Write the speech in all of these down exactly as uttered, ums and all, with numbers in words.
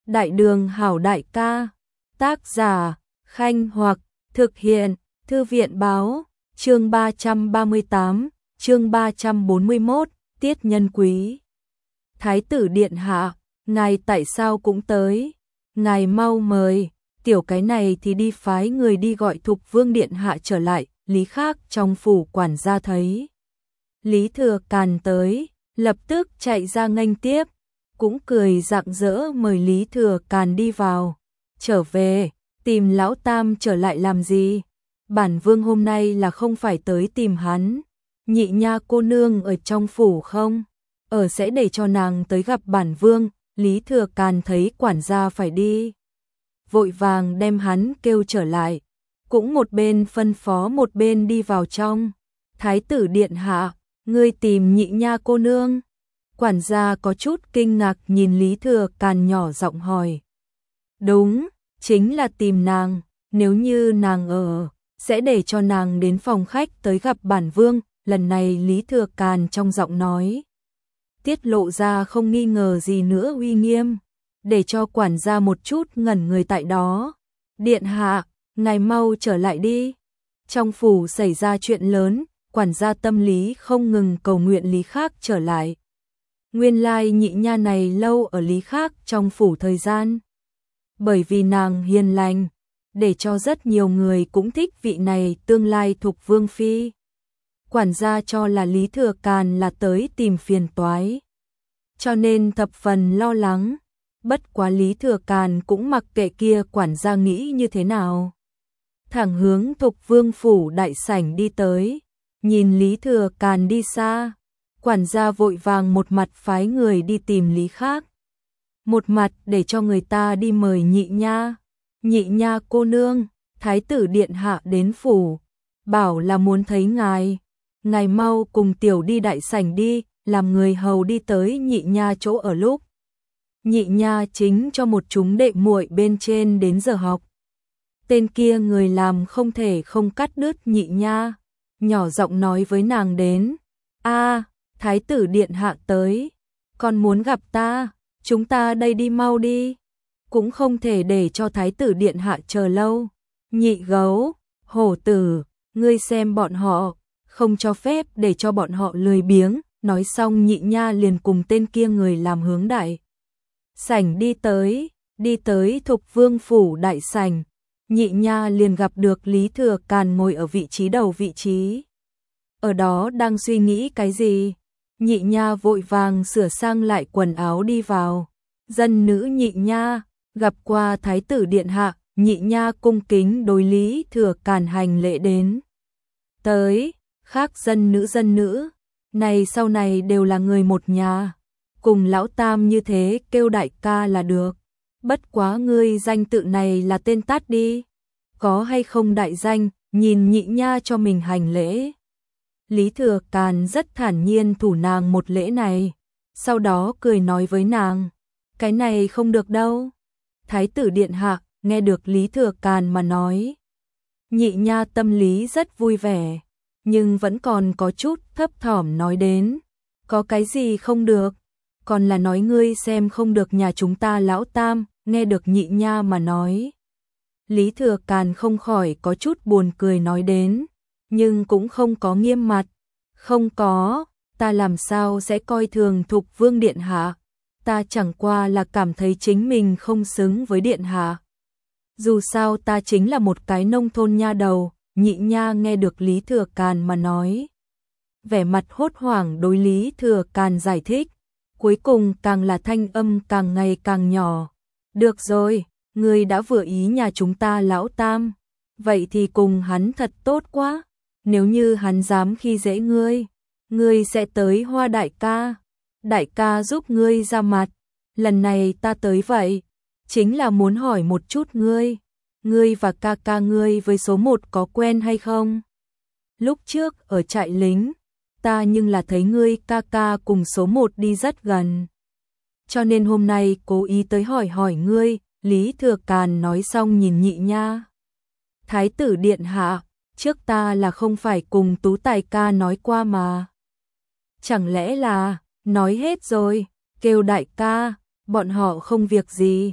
Đại đường hảo đại ca. Tác giả, Khanh Hoặc, thực hiện, Thư viện báo, chương ba trăm ba mươi tám, chương ba trăm bốn mươi mốt, tiết nhân quý. Thái tử điện hạ, ngài tại sao cũng tới? Ngài mau mời, tiểu cái này thì đi phái người đi gọi Thục Vương điện hạ trở lại. Lý Khác trong phủ quản gia thấy Lý Thừa Càn tới, lập tức chạy ra nghênh tiếp, cũng cười rạng rỡ mời Lý Thừa Càn đi vào. Trở về, tìm lão tam trở lại làm gì? Bản vương hôm nay là không phải tới tìm hắn. Nhị nha cô nương ở trong phủ không? Ở sẽ để cho nàng tới gặp bản vương. Lý Thừa Càn thấy quản gia phải đi, vội vàng đem hắn kêu trở lại, cũng một bên phân phó một bên đi vào trong. Thái tử điện hạ, ngươi tìm nhị nha cô nương? Quản gia có chút kinh ngạc nhìn Lý Thừa Càn nhỏ giọng hỏi. Đúng, chính là tìm nàng, nếu như nàng ở, sẽ để cho nàng đến phòng khách tới gặp bản vương. Lần này Lý Thừa Càn trong giọng nói tiết lộ ra không nghi ngờ gì nữa uy nghiêm, để cho quản gia một chút ngẩn người tại đó. Điện hạ, ngài mau trở lại đi. Trong phủ xảy ra chuyện lớn, quản gia tâm lý không ngừng cầu nguyện Lý Khác trở lại. Nguyên lai nhị nha này lâu ở Lý Khác trong phủ thời gian, bởi vì nàng hiền lành, để cho rất nhiều người cũng thích vị này tương lai Thục Vương phi. Quản gia cho là Lý Thừa Càn là tới tìm phiền toái, cho nên thập phần lo lắng. Bất quá Lý Thừa Càn cũng mặc kệ kia quản gia nghĩ như thế nào, thẳng hướng Thục Vương phủ đại sảnh đi tới. Nhìn Lý Thừa Càn đi xa, quản gia vội vàng một mặt phái người đi tìm Lý Khác, một mặt để cho người ta đi mời nhị nha. Nhị nha cô nương, thái tử điện hạ đến phủ, bảo là muốn thấy ngài. Ngài mau cùng tiểu đi đại sảnh đi. Làm người hầu đi tới nhị nha chỗ ở lúc nhị nha chính cho một chúng đệ muội bên trên đến giờ học. Tên kia người làm không thể không cắt đứt nhị nha, nhỏ giọng nói với nàng đến. A, thái tử điện hạ tới, còn muốn gặp ta, chúng ta đây đi mau đi, cũng không thể để cho thái tử điện hạ chờ lâu. Nhị gấu, hổ tử, ngươi xem bọn họ, không cho phép để cho bọn họ lười biếng. Nói xong nhị nha liền cùng tên kia người làm hướng đại sảnh đi tới. Đi tới Thục Vương phủ đại sảnh, nhị nha liền gặp được Lý Thừa Càn ngồi ở vị trí đầu vị trí, ở đó đang suy nghĩ cái gì. Nhị nha vội vàng sửa sang lại quần áo đi vào. Dân nữ nhị nha, gặp qua thái tử điện hạ. Nhị nha cung kính đối Lý Thừa Càn hành lễ đến. Tới, khác dân nữ dân nữ, này sau này đều là người một nhà, cùng lão tam như thế kêu đại ca là được. Bất quá ngươi danh tự này là tên tát đi, có hay không đại danh? Nhìn nhị nha cho mình hành lễ, Lý Thừa Càn rất thản nhiên thủ nàng một lễ này, sau đó cười nói với nàng, cái này không được đâu. Thái tử điện hạ nghe được Lý Thừa Càn mà nói, nhị nha tâm lý rất vui vẻ, nhưng vẫn còn có chút thấp thỏm nói đến, có cái gì không được? Còn là nói ngươi xem không được nhà chúng ta lão tam. Nghe được nhị nha mà nói, Lý Thừa Càn không khỏi có chút buồn cười nói đến, nhưng cũng không có nghiêm mặt. Không có, ta làm sao sẽ coi thường Thục Vương điện hạ, ta chẳng qua là cảm thấy chính mình không xứng với điện hạ. Dù sao ta chính là một cái nông thôn nha đầu. Nhị nha nghe được Lý Thừa Càn mà nói, vẻ mặt hốt hoảng đối Lý Thừa Càn giải thích, cuối cùng càng là thanh âm càng ngày càng nhỏ. Được rồi, ngươi đã vừa ý nhà chúng ta lão tam, vậy thì cùng hắn thật tốt quá. Nếu như hắn dám khi dễ ngươi, ngươi sẽ tới Hoa đại ca, đại ca giúp ngươi ra mặt. Lần này ta tới vậy, chính là muốn hỏi một chút ngươi, ngươi và ca ca ngươi với số một có quen hay không? Lúc trước ở trại lính, ta nhưng là thấy ngươi ca ca cùng số một đi rất gần, cho nên hôm nay cố ý tới hỏi hỏi ngươi. Lý Thừa Càn nói xong nhìn nhị nha. Thái tử điện hạ, trước ta là không phải cùng Tú Tài ca nói qua mà? Chẳng lẽ là nói hết rồi, kêu đại ca, bọn họ không việc gì,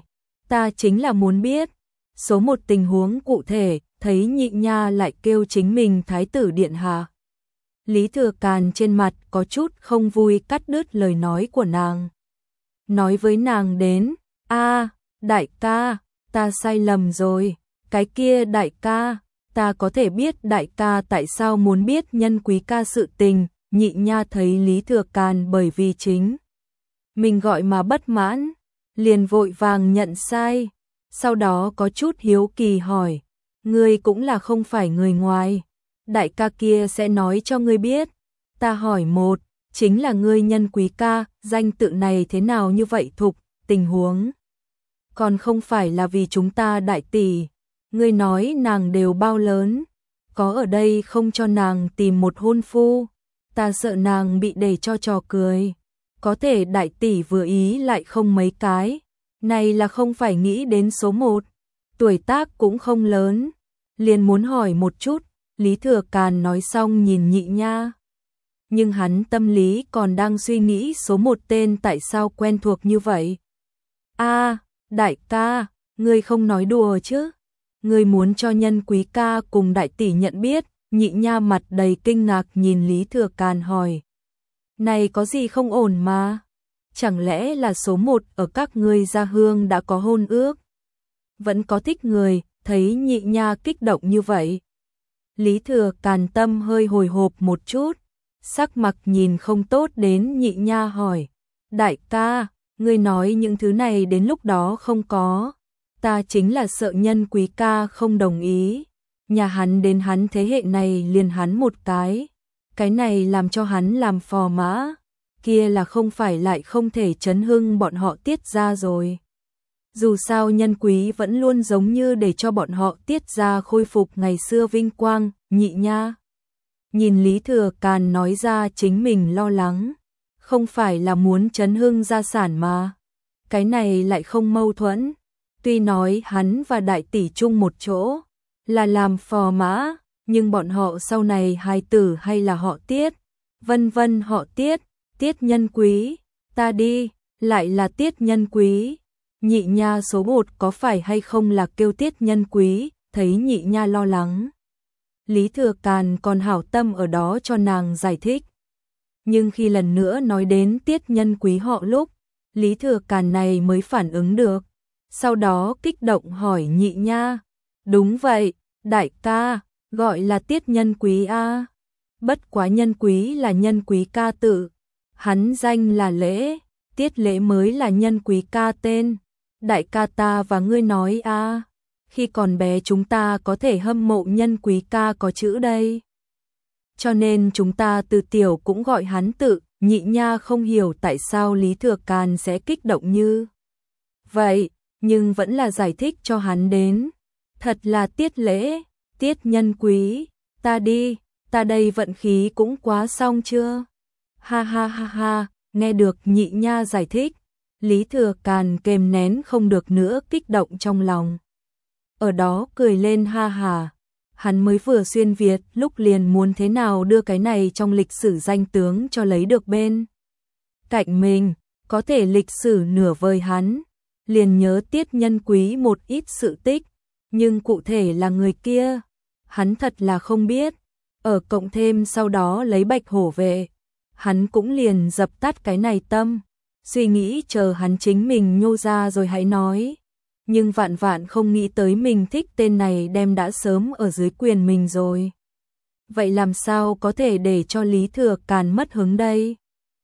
Ta chính là muốn biết. Số một tình huống cụ thể, thấy Nhị Nha lại kêu chính mình thái tử điện hạ. Lý Thừa Càn trên mặt có chút không vui cắt đứt lời nói của nàng. Nói với nàng đến, a đại ca, ta sai lầm rồi, cái kia đại ca, ta có thể biết đại ca tại sao muốn biết Nhân Quý ca sự tình. Nhị Nha thấy Lý Thừa Càn bởi vì chính mình gọi mà bất mãn, liền vội vàng nhận sai, sau đó có chút hiếu kỳ hỏi, ngươi cũng là không phải người ngoài, đại ca kia sẽ nói cho ngươi biết. Ta hỏi một, chính là ngươi Nhân Quý ca, danh tự này thế nào như vậy thục, tình huống còn không phải là vì chúng ta đại tỷ, ngươi nói nàng đều bao lớn, có ở đây không cho nàng tìm một hôn phu, ta sợ nàng bị để cho trò cười, có thể đại tỷ vừa ý lại không mấy cái, này là không phải nghĩ đến số một, tuổi tác cũng không lớn, liền muốn hỏi một chút. Lý Thừa Càn nói xong nhìn Nhị Nha, nhưng hắn tâm lý còn đang suy nghĩ số một tên tại sao quen thuộc như vậy. A, đại ca, ngươi không nói đùa chứ? Ngươi muốn cho Nhân Quý ca cùng đại tỷ nhận biết? Nhị Nha mặt đầy kinh ngạc nhìn Lý Thừa Càn hỏi. Này có gì không ổn mà? Chẳng lẽ là số một ở các ngươi gia hương đã có hôn ước? Vẫn có thích người, thấy Nhị Nha kích động như vậy. Lý Thừa Càn tâm hơi hồi hộp một chút, sắc mặt nhìn không tốt đến Nhị Nha hỏi. Đại ca, ngươi nói những thứ này đến lúc đó không có. Ta chính là sợ Nhân Quý ca không đồng ý. Nhà hắn đến hắn thế hệ này liền hắn một cái. Cái này làm cho hắn làm phò mã. Kia là không phải lại không thể chấn hưng bọn họ Tiết ra rồi. Dù sao Nhân Quý vẫn luôn giống như để cho bọn họ Tiết ra khôi phục ngày xưa vinh quang. Nhị Nha nhìn Lý Thừa Càn nói ra chính mình lo lắng, không phải là muốn chấn hưng gia sản mà. Cái này lại không mâu thuẫn. Tuy nói hắn và đại tỷ chung một chỗ là làm phò mã, nhưng bọn họ sau này hài tử hay là họ Tiết, vân vân họ Tiết, Tiết Nhân Quý, ta đi, lại là Tiết Nhân Quý. Nhị Nha số một có phải hay không là kêu Tiết Nhân Quý, thấy Nhị Nha lo lắng. Lý Thừa Càn còn hảo tâm ở đó cho nàng giải thích. Nhưng khi lần nữa nói đến Tiết Nhân Quý họ lúc, Lý Thừa Càn này mới phản ứng được. Sau đó kích động hỏi Nhị Nha. Đúng vậy, đại ca, gọi là Tiết Nhân Quý a. Bất quá Nhân Quý là Nhân Quý ca tự. Hắn danh là Lễ, Tiết Lễ mới là Nhân Quý ca tên. Đại ca ta và ngươi nói a, khi còn bé chúng ta có thể hâm mộ Nhân Quý ca có chữ đây. Cho nên chúng ta từ tiểu cũng gọi hắn tự. Nhị Nha không hiểu tại sao Lý Thừa Càn sẽ kích động như vậy, nhưng vẫn là giải thích cho hắn đến. Thật là Tiết Lễ, Tiết Nhân Quý, ta đi, ta đây vận khí cũng quá xong chưa? Ha ha ha ha, nghe được Nhị Nha giải thích, Lý Thừa Càn kềm nén không được nữa kích động trong lòng. Ở đó cười lên ha hà. Hắn mới vừa xuyên Việt lúc liền muốn thế nào đưa cái này trong lịch sử danh tướng cho lấy được bên cạnh mình, có thể lịch sử nửa vời hắn, liền nhớ Tiết Nhân Quý một ít sự tích, nhưng cụ thể là người kia, hắn thật là không biết. Ở cộng thêm sau đó lấy Bạch Hổ về, hắn cũng liền dập tắt cái này tâm, suy nghĩ chờ hắn chính mình nhô ra rồi hãy nói. Nhưng vạn vạn không nghĩ tới mình thích tên này đem đã sớm ở dưới quyền mình rồi. Vậy làm sao có thể để cho Lý Thừa Càn mất hứng đây?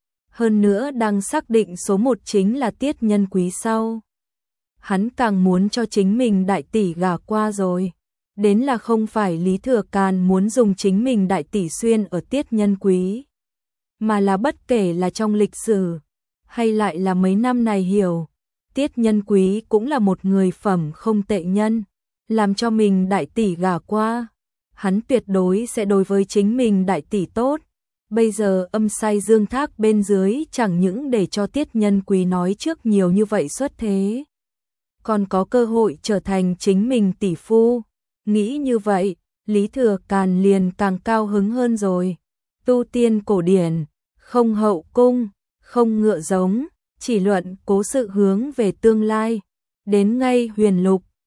Hơn nữa đang xác định số một chính là Tiết Nhân Quý sau. Hắn càng muốn cho chính mình đại tỷ gả qua rồi. Đến là không phải Lý Thừa Càn muốn dùng chính mình đại tỷ xuyên ở Tiết Nhân Quý, mà là bất kể là trong lịch sử, hay lại là mấy năm này hiểu. Tiết Nhân Quý cũng là một người phẩm không tệ nhân, làm cho mình đại tỷ gả qua, hắn tuyệt đối sẽ đối với chính mình đại tỷ tốt. Bây giờ âm sai dương thác bên dưới chẳng những để cho Tiết Nhân Quý nói trước nhiều như vậy xuất thế, còn có cơ hội trở thành chính mình tỷ phu. Nghĩ như vậy, Lý Thừa Càn liền càng cao hứng hơn rồi. Tu tiên cổ điển, không hậu cung, không ngựa giống, chỉ luận cố sự hướng về tương lai, đến ngay huyền lục,